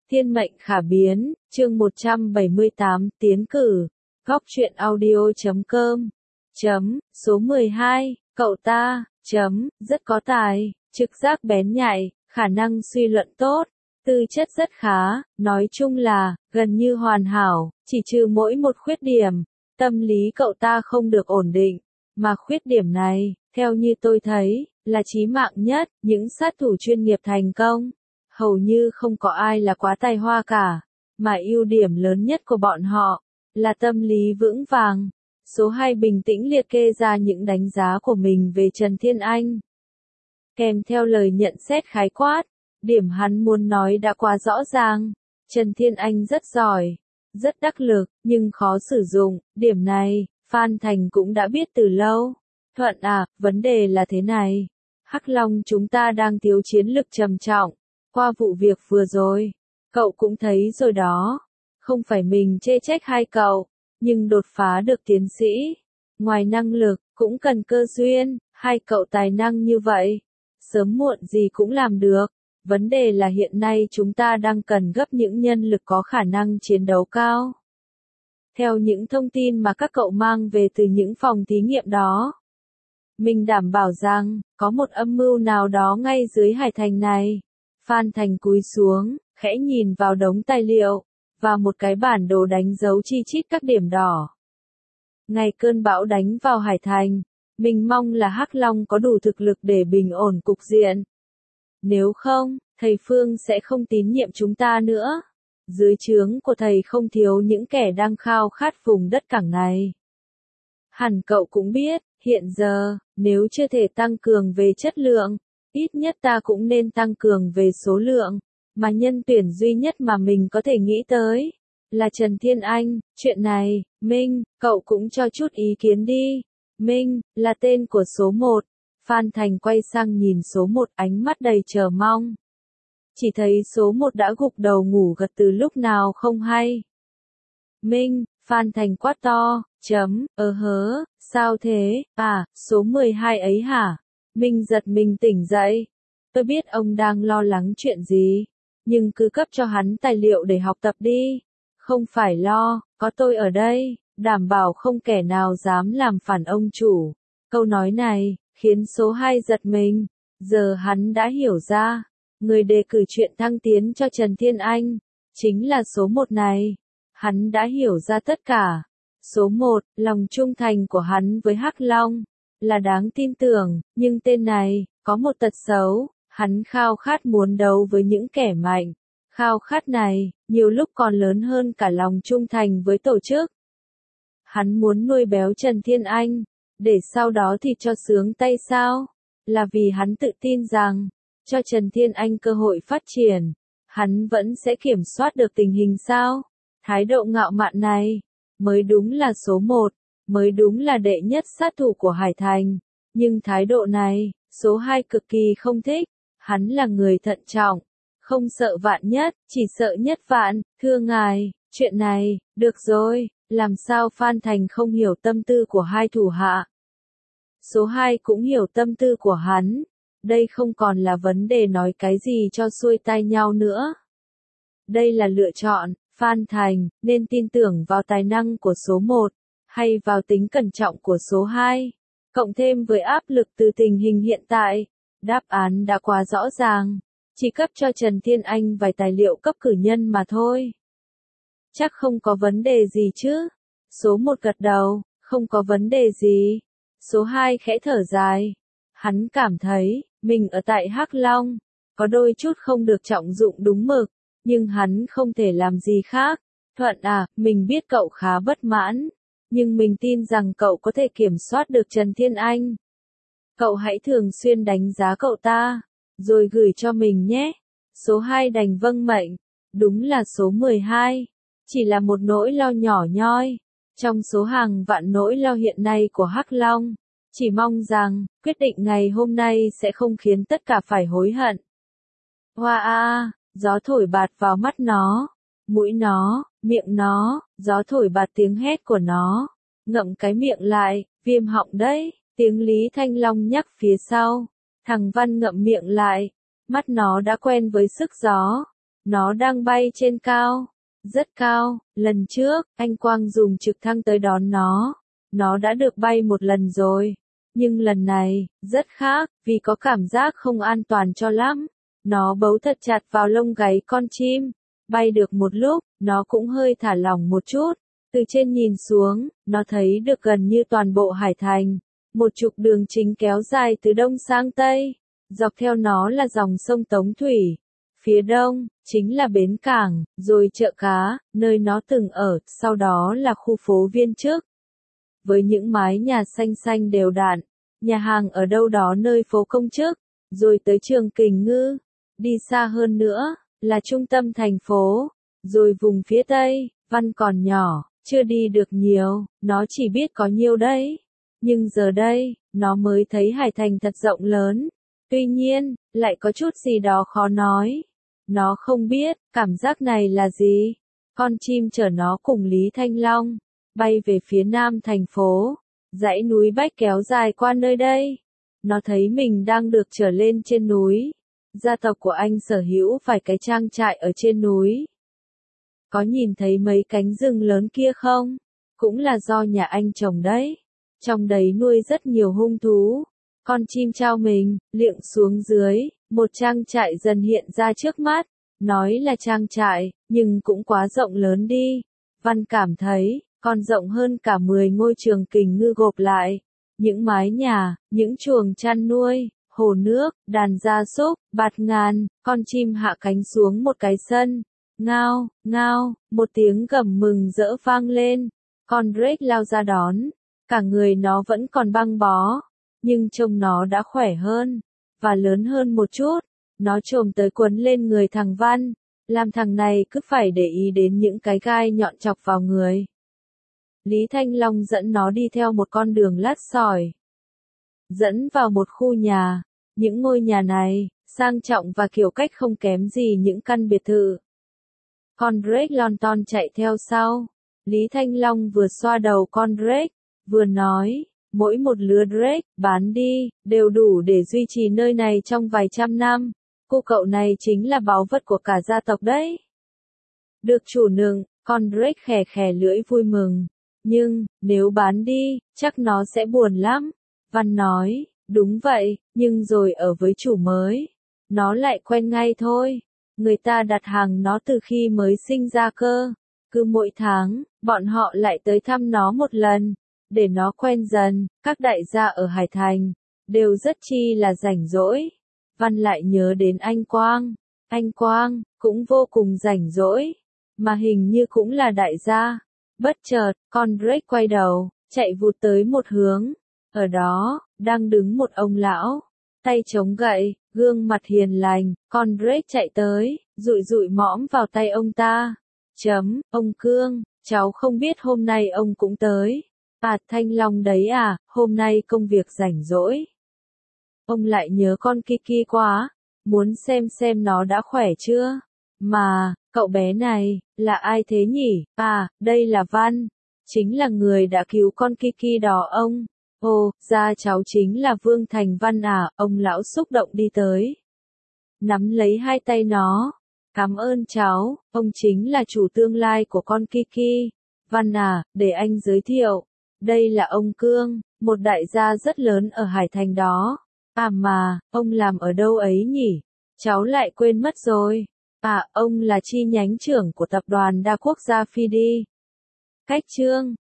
Thiên mệnh khả biến, chương 178, tiến cử. Góc truyện audio.com. Số 12, cậu ta, rất có tài, trực giác bén nhạy, khả năng suy luận tốt, tư chất rất khá, nói chung là, gần như hoàn hảo, chỉ trừ mỗi một khuyết điểm, tâm lý cậu ta không được ổn định, mà khuyết điểm này, theo như tôi thấy, là chí mạng nhất, những sát thủ chuyên nghiệp thành công. Hầu như không có ai là quá tài hoa cả, mà ưu điểm lớn nhất của bọn họ là tâm lý vững vàng. Số 2 bình tĩnh liệt kê ra những đánh giá của mình về Trần Thiên Anh. Kèm theo lời nhận xét khái quát, điểm hắn muốn nói đã quá rõ ràng. Trần Thiên Anh rất giỏi, rất đắc lực, nhưng khó sử dụng, điểm này, Phan Thành cũng đã biết từ lâu. Thuận à, vấn đề là thế này. Hắc Long chúng ta đang thiếu chiến lực trầm trọng. Qua vụ việc vừa rồi, cậu cũng thấy rồi đó. Không phải mình chê trách hai cậu, nhưng đột phá được tiến sĩ. Ngoài năng lực, cũng cần cơ duyên, hai cậu tài năng như vậy. Sớm muộn gì cũng làm được. Vấn đề là hiện nay chúng ta đang cần gấp những nhân lực có khả năng chiến đấu cao. Theo những thông tin mà các cậu mang về từ những phòng thí nghiệm đó, mình đảm bảo rằng, có một âm mưu nào đó ngay dưới hải thành này. Phan Thành cúi xuống, khẽ nhìn vào đống tài liệu, và một cái bản đồ đánh dấu chi chít các điểm đỏ. Ngày cơn bão đánh vào hải thành, mình mong là Hắc Long có đủ thực lực để bình ổn cục diện. Nếu không, thầy Phương sẽ không tín nhiệm chúng ta nữa. Dưới trướng của thầy không thiếu những kẻ đang khao khát vùng đất cảng này. Hẳn cậu cũng biết, hiện giờ, nếu chưa thể tăng cường về chất lượng, ít nhất ta cũng nên tăng cường về số lượng, mà nhân tuyển duy nhất mà mình có thể nghĩ tới là Trần Thiên Anh. Chuyện này, Minh, cậu cũng cho chút ý kiến đi. Minh, là tên của số 1. Phan Thành quay sang nhìn số 1 ánh mắt đầy chờ mong. Chỉ thấy số 1 đã gục đầu ngủ gật từ lúc nào không hay. Minh, Phan Thành quát to, sao thế, à, số 12 ấy hả? Minh giật mình tỉnh dậy. Tôi biết ông đang lo lắng chuyện gì, nhưng cứ cấp cho hắn tài liệu để học tập đi. Không phải lo, có tôi ở đây, đảm bảo không kẻ nào dám làm phản ông chủ. Câu nói này, khiến số 2 giật mình. Giờ hắn đã hiểu ra, người đề cử chuyện thăng tiến cho Trần Thiên Anh, chính là số 1 này. Hắn đã hiểu ra tất cả. Số 1, lòng trung thành của hắn với Hắc Long là đáng tin tưởng, nhưng tên này có một tật xấu, hắn khao khát muốn đấu với những kẻ mạnh. Khao khát này, nhiều lúc còn lớn hơn cả lòng trung thành với tổ chức. Hắn muốn nuôi béo Trần Thiên Anh, để sau đó thì cho sướng tay sao? Là vì hắn tự tin rằng, cho Trần Thiên Anh cơ hội phát triển, hắn vẫn sẽ kiểm soát được tình hình sao? Thái độ ngạo mạn này, mới đúng là số 1, mới đúng là đệ nhất sát thủ của Hải Thành. Nhưng thái độ này, số 2 cực kỳ không thích. Hắn là người thận trọng, không sợ vạn nhất, chỉ sợ nhất vạn. Thưa ngài, chuyện này, được rồi, làm sao Phan Thành không hiểu tâm tư của hai thủ hạ? Số 2 cũng hiểu tâm tư của hắn. Đây không còn là vấn đề nói cái gì cho xuôi tai nhau nữa. Đây là lựa chọn. Phan Thành, nên tin tưởng vào tài năng của số 1, hay vào tính cẩn trọng của số 2, cộng thêm với áp lực từ tình hình hiện tại. Đáp án đã quá rõ ràng, chỉ cấp cho Trần Thiên Anh vài tài liệu cấp cử nhân mà thôi. Chắc không có vấn đề gì chứ? Số 1 gật đầu, không có vấn đề gì. Số 2 khẽ thở dài. Hắn cảm thấy, mình ở tại Hắc Long, có đôi chút không được trọng dụng đúng mực. Nhưng hắn không thể làm gì khác. Thuận à, mình biết cậu khá bất mãn, nhưng mình tin rằng cậu có thể kiểm soát được Trần Thiên Anh. Cậu hãy thường xuyên đánh giá cậu ta, rồi gửi cho mình nhé. Số 2 đành vâng mệnh. Đúng là số 12, chỉ là một nỗi lo nhỏ nhoi, trong số hàng vạn nỗi lo hiện nay của Hắc Long. Chỉ mong rằng, quyết định ngày hôm nay sẽ không khiến tất cả phải hối hận. Hoa a! Gió thổi bạt vào mắt nó, mũi nó, miệng nó, gió thổi bạt tiếng hét của nó. Ngậm cái miệng lại, viêm họng đấy, tiếng Lý Thanh Long nhắc phía sau. Thằng Văn ngậm miệng lại, mắt nó đã quen với sức gió. Nó đang bay trên cao. Rất cao, lần trước, anh Quang dùng trực thăng tới đón nó. Nó đã được bay một lần rồi. Nhưng lần này, rất khác, vì có cảm giác không an toàn cho lắm. Nó bấu thật chặt vào lông gáy con chim. Bay được một lúc, nó cũng hơi thả lỏng một chút. Từ trên nhìn xuống, nó thấy được gần như toàn bộ hải thành. Một trục đường chính kéo dài từ đông sang tây. Dọc theo nó là dòng sông Tống Thủy. Phía đông, chính là bến cảng, rồi chợ cá, nơi nó từng ở, sau đó là khu phố Viên Chức. Với những mái nhà xanh xanh đều đặn, nhà hàng ở đâu đó nơi phố Công Chức, rồi tới trường Kình Ngư. Đi xa hơn nữa, là trung tâm thành phố, rồi vùng phía tây, Văn còn nhỏ, chưa đi được nhiều, nó chỉ biết có nhiêu đấy. Nhưng giờ đây, nó mới thấy hải thành thật rộng lớn. Tuy nhiên, lại có chút gì đó khó nói. Nó không biết, cảm giác này là gì. Con chim chở nó cùng Lý Thanh Long, bay về phía nam thành phố. Dãy núi Bách kéo dài qua nơi đây. Nó thấy mình đang được trở lên trên núi. Gia tộc của anh sở hữu vài cái trang trại ở trên núi. Có nhìn thấy mấy cánh rừng lớn kia không? Cũng là do nhà anh trồng đấy. Trong đấy nuôi rất nhiều hung thú. Con chim trao mình, liệng xuống dưới, một trang trại dần hiện ra trước mắt. Nói là trang trại, nhưng cũng quá rộng lớn đi. Văn cảm thấy, còn rộng hơn cả 10 ngôi trường Kình Ngư gộp lại. Những mái nhà, những chuồng chăn nuôi, hồ nước, đàn gia súc, bạt ngàn, con chim hạ cánh xuống một cái sân. Ngao, ngao, một tiếng gầm mừng rỡ vang lên. Con Drake lao ra đón. Cả người nó vẫn còn băng bó. Nhưng trông nó đã khỏe hơn. Và lớn hơn một chút. Nó chồm tới quấn lên người thằng Văn. Làm thằng này cứ phải để ý đến những cái gai nhọn chọc vào người. Lý Thanh Long dẫn nó đi theo một con đường lát sỏi. Dẫn vào một khu nhà. Những ngôi nhà này, sang trọng và kiểu cách không kém gì những căn biệt thự. Con Drake lon ton chạy theo sau. Lý Thanh Long vừa xoa đầu con Drake, vừa nói, mỗi một lứa Drake, bán đi, đều đủ để duy trì nơi này trong vài trăm năm. Cô cậu này chính là báu vật của cả gia tộc đấy. Được chủ nựng, con Drake khè khè lưỡi vui mừng. Nhưng, nếu bán đi, chắc nó sẽ buồn lắm. Văn nói, đúng vậy, nhưng rồi ở với chủ mới, nó lại quen ngay thôi. Người ta đặt hàng nó từ khi mới sinh ra cơ. Cứ mỗi tháng, bọn họ lại tới thăm nó một lần, để nó quen dần. Các đại gia ở Hải Thành, đều rất chi là rảnh rỗi. Văn lại nhớ đến anh Quang. Anh Quang, cũng vô cùng rảnh rỗi, mà hình như cũng là đại gia. Bất chợt, con Drake quay đầu, chạy vụt tới một hướng. Ở đó, đang đứng một ông lão, tay chống gậy, gương mặt hiền lành. Con Drake chạy tới, dụi dụi mõm vào tay ông ta. Ông Cương, cháu không biết hôm nay ông cũng tới. À, Thanh Long đấy à, hôm nay công việc rảnh rỗi. Ông lại nhớ con Kiki quá, muốn xem nó đã khỏe chưa. Mà, cậu bé này, là ai thế nhỉ? À, đây là Văn, chính là người đã cứu con Kiki đó ông. Ồ, ra cháu chính là Vương Thành Văn à, ông lão xúc động đi tới. Nắm lấy hai tay nó. Cảm ơn cháu, ông chính là chủ tương lai của con Kiki. Văn à, để anh giới thiệu. Đây là ông Cương, một đại gia rất lớn ở Hải Thành đó. À mà, ông làm ở đâu ấy nhỉ? Cháu lại quên mất rồi. À, ông là chi nhánh trưởng của tập đoàn đa quốc gia Fidi. Cách chương